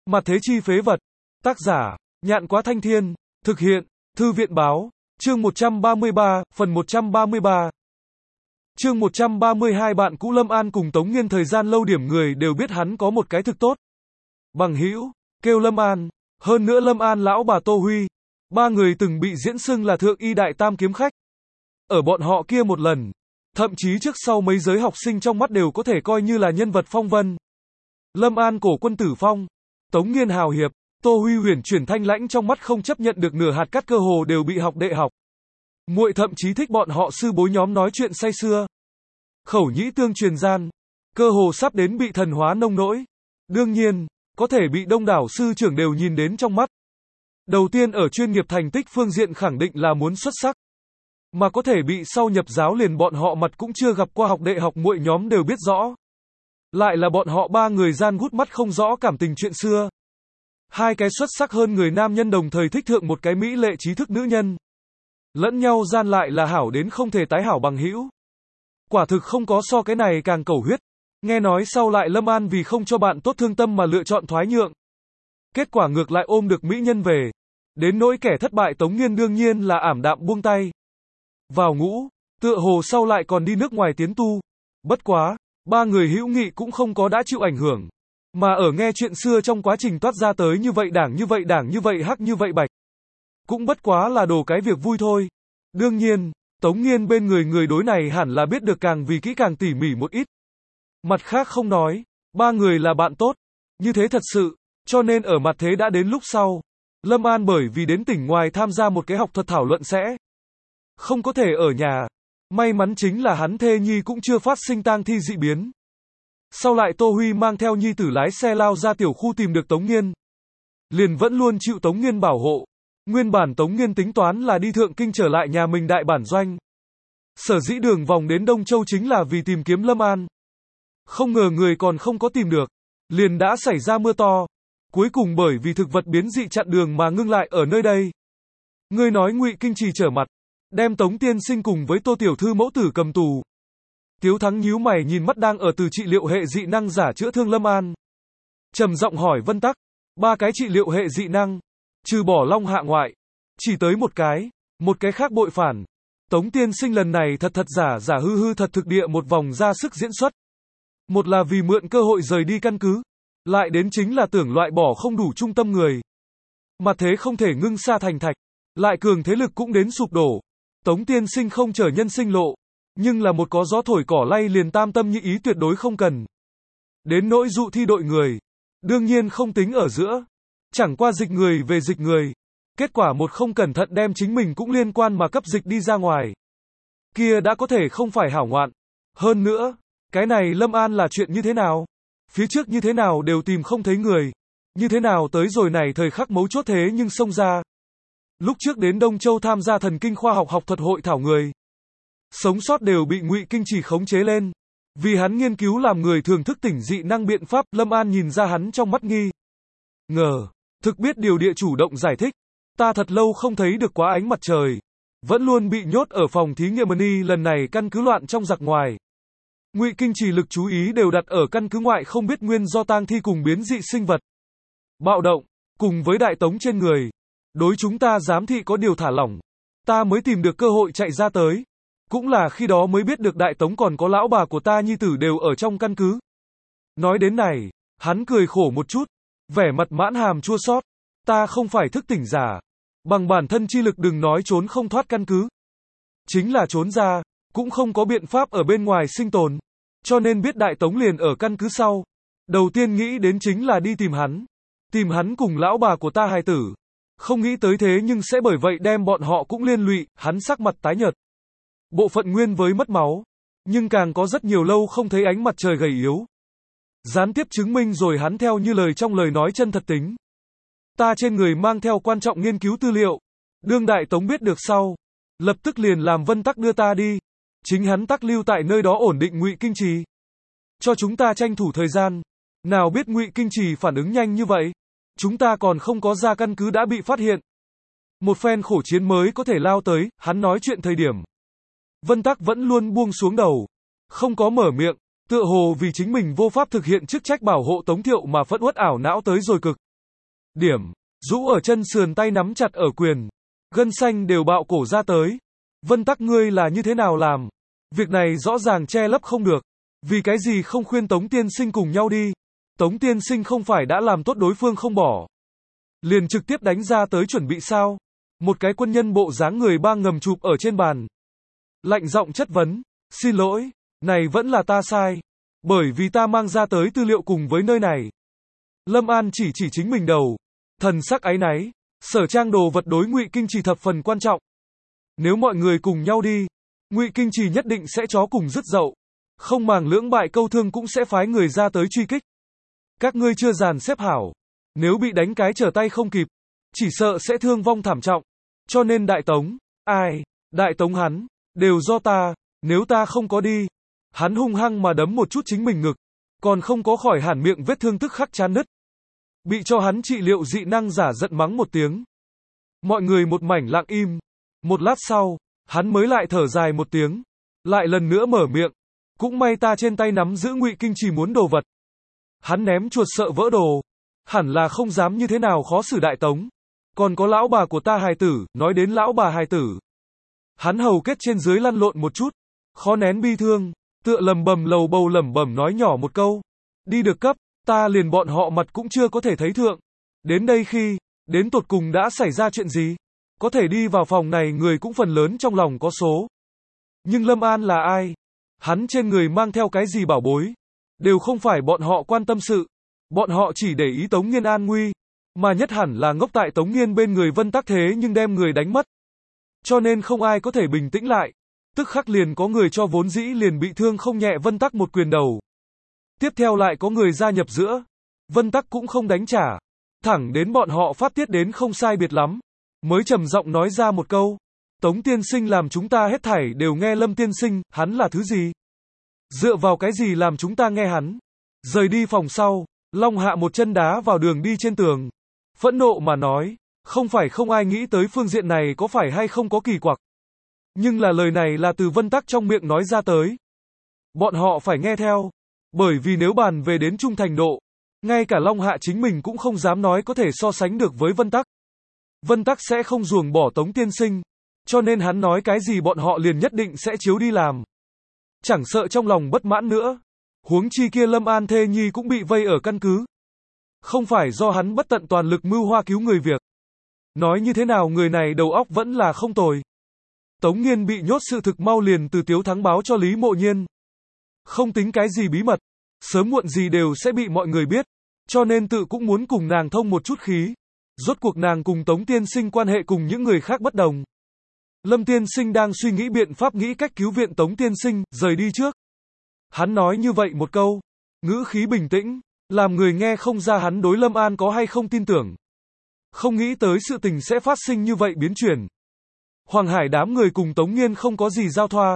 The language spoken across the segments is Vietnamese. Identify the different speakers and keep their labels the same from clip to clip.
Speaker 1: Mặt thế chi phế vật. Tác giả, Nhạn Quá Thanh Thiên. Thực hiện, Thư viện báo. Chương 133, phần 133. Chương 132. Bạn cũ Lâm An cùng Tống Nghiên thời gian lâu điểm người đều biết hắn có một cái thực tốt. Bằng hữu, kêu Lâm An. Hơn nữa Lâm An lão bà Tô Huy. Ba người từng bị diễn xưng là thượng y đại tam kiếm khách. Ở bọn họ kia một lần, thậm chí trước sau mấy giới học sinh trong mắt đều có thể coi như là nhân vật phong vân. Lâm An cổ quân tử phong, Tống Nghiên hào hiệp, Tô Huy huyền chuyển thanh lãnh, trong mắt không chấp nhận được nửa hạt cát, cơ hồ đều bị học đệ học. Muội thậm chí thích bọn họ sư bối nhóm nói chuyện say sưa. Khẩu nhĩ tương truyền gian, cơ hồ sắp đến bị thần hóa nông nỗi. Đương nhiên, có thể bị đông đảo sư trưởng đều nhìn đến trong mắt. Đầu tiên ở chuyên nghiệp thành tích phương diện khẳng định là muốn xuất sắc. Mà có thể bị sau nhập giáo liền bọn họ mặt cũng chưa gặp qua học đệ học muội nhóm đều biết rõ. Lại là bọn họ ba người gian hút mắt không rõ cảm tình chuyện xưa. Hai cái xuất sắc hơn người nam nhân đồng thời thích thượng một cái mỹ lệ trí thức nữ nhân. Lẫn nhau gian lại là hảo đến không thể tái hảo bằng hữu. Quả thực không có so cái này càng cầu huyết. Nghe nói sau lại Lâm An vì không cho bạn tốt thương tâm mà lựa chọn thoái nhượng. Kết quả ngược lại ôm được mỹ nhân về. Đến nỗi kẻ thất bại Tống Nghiên đương nhiên là ảm đạm buông tay. Vào ngũ, tựa hồ sau lại còn đi nước ngoài tiến tu. Bất quá, ba người hữu nghị cũng không có đã chịu ảnh hưởng. Mà ở nghe chuyện xưa trong quá trình toát ra tới như vậy đảng như vậy đảng như vậy hắc như vậy bạch. Cũng bất quá là đồ cái việc vui thôi. Đương nhiên, Tống Nghiên bên người đối này hẳn là biết được càng vì kỹ càng tỉ mỉ một ít. Mặt khác không nói, ba người là bạn tốt. Như thế thật sự, cho nên ở mặt thế đã đến lúc sau. Lâm An bởi vì đến tỉnh ngoài tham gia một cái học thuật thảo luận sẽ không có thể ở nhà. May mắn chính là hắn thê nhi cũng chưa phát sinh tang thi dị biến. Sau lại Tô Huy mang theo nhi tử lái xe lao ra tiểu khu tìm được Tống Nghiên. Liền vẫn luôn chịu Tống Nghiên bảo hộ. Nguyên bản Tống Nghiên tính toán là đi thượng kinh trở lại nhà mình đại bản doanh. Sở dĩ đường vòng đến Đông Châu chính là vì tìm kiếm Lâm An. Không ngờ người còn không có tìm được. Liền đã xảy ra mưa to. Cuối cùng bởi vì thực vật biến dị chặn đường mà ngưng lại ở nơi đây. Ngươi nói Ngụy Kinh Trì trở mặt. Đem Tống tiên sinh cùng với Tô tiểu thư mẫu tử cầm tù. Tiếu Thắng nhíu mày nhìn mắt đang ở từ trị liệu hệ dị năng giả chữa thương Lâm An. Trầm giọng hỏi Vân Tắc, ba cái trị liệu hệ dị năng, trừ bỏ Long Hạ ngoại, chỉ tới một cái khác bội phản. Tống tiên sinh lần này thật giả hư thật thực địa một vòng ra sức diễn xuất. Một là vì mượn cơ hội rời đi căn cứ, lại đến chính là tưởng loại bỏ không đủ trung tâm người. Mà thế không thể ngưng sa thành thạch, lại cường thế lực cũng đến sụp đổ. Tống tiên sinh không trở nhân sinh lộ, nhưng là một có gió thổi cỏ lay liền tam tâm như ý tuyệt đối không cần. Đến nỗi dụ thi đội người, đương nhiên không tính ở giữa, chẳng qua dịch người về dịch người, kết quả một không cẩn thận đem chính mình cũng liên quan mà cấp dịch đi ra ngoài. Kia đã có thể không phải hảo ngoạn. Hơn nữa, cái này Lâm An là chuyện như thế nào? Phía trước như thế nào đều tìm không thấy người, như thế nào tới rồi này thời khắc mấu chốt thế nhưng xông ra. Lúc trước đến Đông Châu tham gia thần kinh khoa học học thuật hội thảo người sống sót đều bị Ngụy Kinh Trì khống chế lên. Vì hắn nghiên cứu làm người thường thức tỉnh dị năng biện pháp, Lâm An nhìn ra hắn trong mắt nghi ngờ. Thực biết điều địa chủ động giải thích. Ta thật lâu không thấy được quá ánh mặt trời. Vẫn luôn bị nhốt ở phòng thí nghiệm Mani, lần này căn cứ loạn trong giặc ngoài. Ngụy Kinh Trì lực chú ý đều đặt ở căn cứ ngoại không biết nguyên do tang thi cùng biến dị sinh vật. Bạo động, cùng với đại tống trên người. Đối chúng ta giám thị có điều thả lỏng. Ta mới tìm được cơ hội chạy ra tới. Cũng là khi đó mới biết được đại tống còn có lão bà của ta nhi tử đều ở trong căn cứ. Nói đến này, hắn cười khổ một chút, vẻ mặt mãn hàm chua xót. Ta không phải thức tỉnh giả, bằng bản thân chi lực đừng nói trốn không thoát căn cứ. Chính là trốn ra, cũng không có biện pháp ở bên ngoài sinh tồn. Cho nên biết đại tống liền ở căn cứ sau. Đầu tiên nghĩ đến chính là đi tìm hắn. Tìm hắn cùng lão bà của ta hài tử. Không nghĩ tới thế nhưng sẽ bởi vậy đem bọn họ cũng liên lụy, hắn sắc mặt tái nhợt. Bộ phận nguyên với mất máu, nhưng càng có rất nhiều lâu không thấy ánh mặt trời gầy yếu. Gián tiếp chứng minh rồi hắn theo như lời trong lời nói chân thật tính. Ta trên người mang theo quan trọng nghiên cứu tư liệu. Đương đại tống biết được sau, lập tức liền làm Vân Tắc đưa ta đi. Chính hắn tắc lưu tại nơi đó ổn định Ngụy Kinh Trì. Cho chúng ta tranh thủ thời gian. Nào biết Ngụy Kinh Trì phản ứng nhanh như vậy. Chúng ta còn không có ra căn cứ đã bị phát hiện. Một phen khổ chiến mới có thể lao tới, hắn nói chuyện thời điểm. Vân Tắc vẫn luôn buông xuống đầu. Không có mở miệng, tựa hồ vì chính mình vô pháp thực hiện chức trách bảo hộ Tống Thiệu mà phẫn uất ảo não tới rồi cực. Điểm. Rũ ở chân sườn tay nắm chặt ở quyền. Gân xanh đều bạo cổ ra tới. Vân Tắc ngươi là như thế nào làm? Việc này rõ ràng che lấp không được. Vì cái gì không khuyên Tống tiên sinh cùng nhau đi? Tống tiên sinh không phải đã làm tốt đối phương không bỏ. Liền trực tiếp đánh ra tới chuẩn bị sao? Một cái quân nhân bộ dáng người ba ngầm chụp ở trên bàn. Lạnh giọng chất vấn. Xin lỗi, này vẫn là ta sai. Bởi vì ta mang ra tới tư liệu cùng với nơi này. Lâm An chỉ chính mình đầu. Thần sắc áy náy. Sở trang đồ vật đối Ngụy Kinh Trì thập phần quan trọng. Nếu mọi người cùng nhau đi, Ngụy Kinh Trì nhất định sẽ chó cùng dứt dậu. Không màng lưỡng bại câu thương cũng sẽ phái người ra tới truy kích. Các ngươi chưa dàn xếp hảo. Nếu bị đánh cái trở tay không kịp, chỉ sợ sẽ thương vong thảm trọng. Cho nên Đại Tống, ai? Đại Tống hắn, đều do ta, nếu ta không có đi. Hắn hung hăng mà đấm một chút chính mình ngực. Còn không có khỏi hẳn miệng vết thương tức khắc chán nứt. Bị cho hắn trị liệu dị năng giả giận mắng một tiếng. Mọi người một mảnh lặng im. Một lát sau, hắn mới lại thở dài một tiếng. Lại lần nữa mở miệng. Cũng may ta trên tay nắm giữ Ngụy Kinh Trì muốn đồ vật. Hắn ném chuột sợ vỡ đồ. Hẳn là không dám như thế nào khó xử Đại Tống. Còn có lão bà của ta hài tử, nói đến lão bà hài tử. Hắn hầu kết trên dưới lăn lộn một chút. Khó nén bi thương. Tựa lầm bầm lầu bầu lẩm bẩm nói nhỏ một câu. Đi được cấp, ta liền bọn họ mặt cũng chưa có thể thấy thượng. Đến đây khi, đến tột cùng đã xảy ra chuyện gì? Có thể đi vào phòng này người cũng phần lớn trong lòng có số. Nhưng Lâm An là ai? Hắn trên người mang theo cái gì bảo bối? Đều không phải bọn họ quan tâm sự. Bọn họ chỉ để ý Tống Nghiên an nguy. Mà nhất hẳn là ngốc tại Tống Nghiên bên người Vân Tắc thế nhưng đem người đánh mất. Cho nên không ai có thể bình tĩnh lại. Tức khắc liền có người cho vốn dĩ liền bị thương không nhẹ Vân Tắc một quyền đầu. Tiếp theo lại có người gia nhập giữa. Vân Tắc cũng không đánh trả. Thẳng đến bọn họ phát tiết đến không sai biệt lắm. Mới trầm giọng nói ra một câu. Tống tiên sinh làm chúng ta hết thảy đều nghe Lâm tiên sinh, hắn là thứ gì? Dựa vào cái gì làm chúng ta nghe hắn? Rời đi phòng sau, Long Hạ một chân đá vào đường đi trên tường. Phẫn nộ mà nói, không phải không ai nghĩ tới phương diện này có phải hay không có kỳ quặc. Nhưng là lời này là từ Vân Tắc trong miệng nói ra tới. Bọn họ phải nghe theo. Bởi vì nếu bàn về đến trung thành độ, ngay cả Long Hạ chính mình cũng không dám nói có thể so sánh được với Vân Tắc. Vân Tắc sẽ không ruồng bỏ Tống tiên sinh. Cho nên hắn nói cái gì bọn họ liền nhất định sẽ chiếu đi làm. Chẳng sợ trong lòng bất mãn nữa. Huống chi kia Lâm An thê nhi cũng bị vây ở căn cứ. Không phải do hắn bất tận toàn lực mưu hoa cứu người việc. Nói như thế nào người này đầu óc vẫn là không tồi. Tống Nghiên bị nhốt sự thực mau liền từ Tiếu Thắng báo cho Lý Mộ Nhiên. Không tính cái gì bí mật. Sớm muộn gì đều sẽ bị mọi người biết. Cho nên tự cũng muốn cùng nàng thông một chút khí. Rốt cuộc nàng cùng Tống tiên sinh quan hệ cùng những người khác bất đồng. Lâm tiên sinh đang suy nghĩ biện pháp nghĩ cách cứu viện Tống tiên sinh, rời đi trước. Hắn nói như vậy một câu. Ngữ khí bình tĩnh. Làm người nghe không ra hắn đối Lâm An có hay không tin tưởng. Không nghĩ tới sự tình sẽ phát sinh như vậy biến chuyển. Hoàng Hải đám người cùng Tống Nghiên không có gì giao thoa.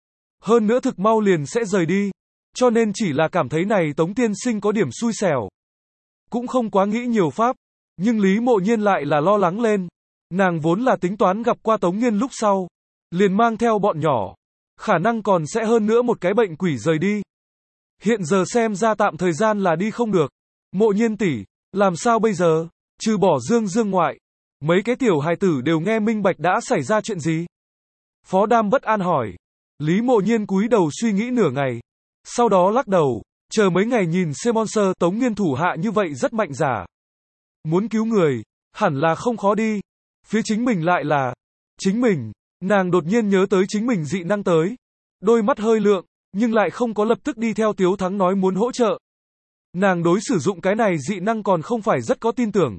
Speaker 1: Hơn nữa thực mau liền sẽ rời đi. Cho nên chỉ là cảm thấy này Tống tiên sinh có điểm xui xẻo. Cũng không quá nghĩ nhiều pháp. Nhưng Lý Mộ Nhiên lại là lo lắng lên. Nàng vốn là tính toán gặp qua Tống Nghiên lúc sau. Liền mang theo bọn nhỏ. Khả năng còn sẽ hơn nữa một cái bệnh quỷ rời đi. Hiện giờ xem ra tạm thời gian là đi không được. Mộ Nhiên tỷ, làm sao bây giờ? Trừ bỏ Dương Dương ngoại. Mấy cái tiểu hài tử đều nghe minh bạch đã xảy ra chuyện gì? Phó Đam bất an hỏi. Lý Mộ Nhiên cúi đầu suy nghĩ nửa ngày. Sau đó lắc đầu. Chờ mấy ngày nhìn Monster Tống Nghiên thủ hạ như vậy rất mạnh giả. Muốn cứu người. Hẳn là không khó đi. Phía chính mình lại là. Chính mình. Nàng đột nhiên nhớ tới chính mình dị năng tới. Đôi mắt hơi lượng. Nhưng lại không có lập tức đi theo Tiếu Thắng nói muốn hỗ trợ. Nàng đối sử dụng cái này dị năng còn không phải rất có tin tưởng.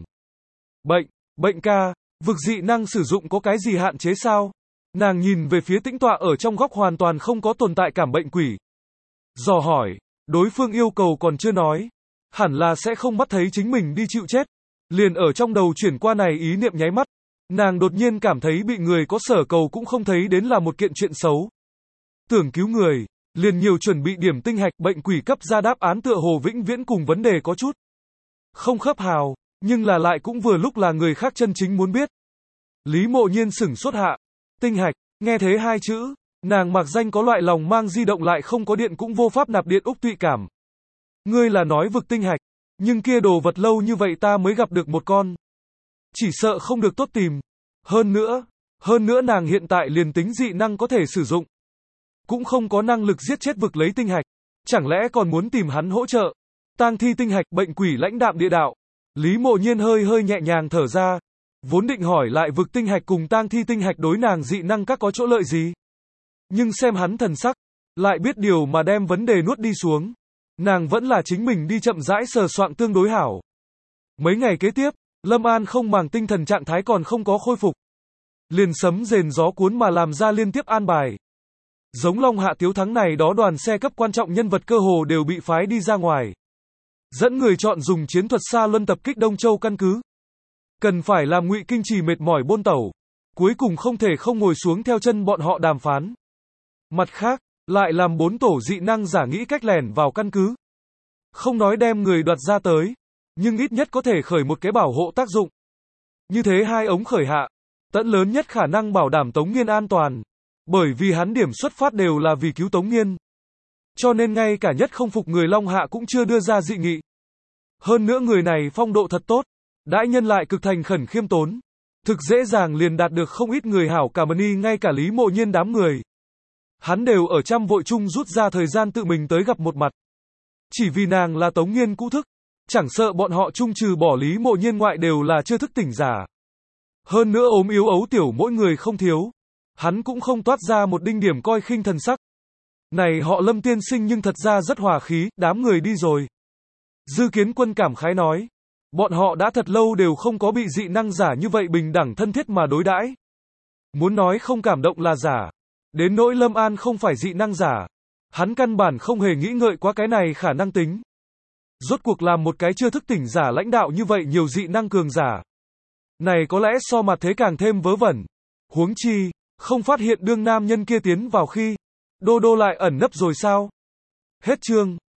Speaker 1: Bệnh ca, vực dị năng sử dụng có cái gì hạn chế sao? Nàng nhìn về phía tĩnh tọa ở trong góc hoàn toàn không có tồn tại cảm bệnh quỷ. Dò hỏi, đối phương yêu cầu còn chưa nói. Hẳn là sẽ không mắt thấy chính mình đi chịu chết. Liền ở trong đầu chuyển qua này ý niệm nháy mắt. Nàng đột nhiên cảm thấy bị người có sở cầu cũng không thấy đến là một kiện chuyện xấu. Tưởng cứu người, liền nhiều chuẩn bị điểm tinh hạch bệnh quỷ cấp ra đáp án tựa hồ vĩnh viễn cùng vấn đề có chút. Không khớp hào, nhưng là lại cũng vừa lúc là người khác chân chính muốn biết. Lý Mộ Nhiên sửng sốt hạ. Tinh hạch, nghe thế hai chữ, nàng mặc danh có loại lòng mang di động lại không có điện cũng vô pháp nạp điện úc tụy cảm. Ngươi là nói vực tinh hạch. Nhưng kia đồ vật lâu như vậy ta mới gặp được một con. Chỉ sợ không được tốt tìm. Hơn nữa nàng hiện tại liền tính dị năng có thể sử dụng. Cũng không có năng lực giết chết vực lấy tinh hạch. Chẳng lẽ còn muốn tìm hắn hỗ trợ? Tang thi tinh hạch, bệnh quỷ lãnh đạm địa đạo. Lý Mộ Nhiên hơi nhẹ nhàng thở ra. Vốn định hỏi lại vực tinh hạch cùng tang thi tinh hạch đối nàng dị năng các có chỗ lợi gì. Nhưng xem hắn thần sắc, lại biết điều mà đem vấn đề nuốt đi xuống. Nàng vẫn là chính mình đi chậm rãi sờ soạn tương đối hảo. Mấy ngày kế tiếp, Lâm An không màng tinh thần trạng thái còn không có khôi phục. Liền sấm rền gió cuốn mà làm ra liên tiếp an bài. Giống Long Hạ Tiếu Thắng này đó đoàn xe cấp quan trọng nhân vật cơ hồ đều bị phái đi ra ngoài. Dẫn người chọn dùng chiến thuật xa luân tập kích Đông Châu căn cứ. Cần phải làm Ngụy Kinh Trì mệt mỏi bôn tẩu. Cuối cùng không thể không ngồi xuống theo chân bọn họ đàm phán. Mặt khác, lại làm 4 tổ dị năng giả nghĩ cách lẻn vào căn cứ. Không nói đem người đoạt ra tới, nhưng ít nhất có thể khởi một cái bảo hộ tác dụng. Như thế hai ống khởi hạ, tận lớn nhất khả năng bảo đảm Tống Nghiên an toàn. Bởi vì hắn điểm xuất phát đều là vì cứu Tống Nghiên. Cho nên ngay cả nhất không phục người Long Hạ cũng chưa đưa ra dị nghị. Hơn nữa người này phong độ thật tốt, đãi nhân lại cực thành khẩn khiêm tốn. Thực dễ dàng liền đạt được không ít người hảo cảm ơn y, ngay cả Lý Mộ Nhiên đám người. Hắn đều ở trăm vội chung rút ra thời gian tự mình tới gặp một mặt. Chỉ vì nàng là Tống Nghiên cũ thức, chẳng sợ bọn họ chung trừ bỏ Lý Mộ Nhiên ngoại đều là chưa thức tỉnh giả. Hơn nữa ốm yếu ấu tiểu mỗi người không thiếu. Hắn cũng không toát ra một đinh điểm coi khinh thần sắc. Này họ Lâm tiên sinh nhưng thật ra rất hòa khí, đám người đi rồi. Dư Kiến Quân cảm khái nói. Bọn họ đã thật lâu đều không có bị dị năng giả như vậy bình đẳng thân thiết mà đối đãi. Muốn nói không cảm động là giả. Đến nỗi Lâm An không phải dị năng giả. Hắn căn bản không hề nghĩ ngợi qua cái này khả năng tính. Rốt cuộc làm một cái chưa thức tỉnh giả lãnh đạo như vậy nhiều dị năng cường giả. Này có lẽ so mặt thế càng thêm vớ vẩn. Huống chi, không phát hiện đương nam nhân kia tiến vào khi, Đô Đô lại ẩn nấp rồi sao? Hết chương.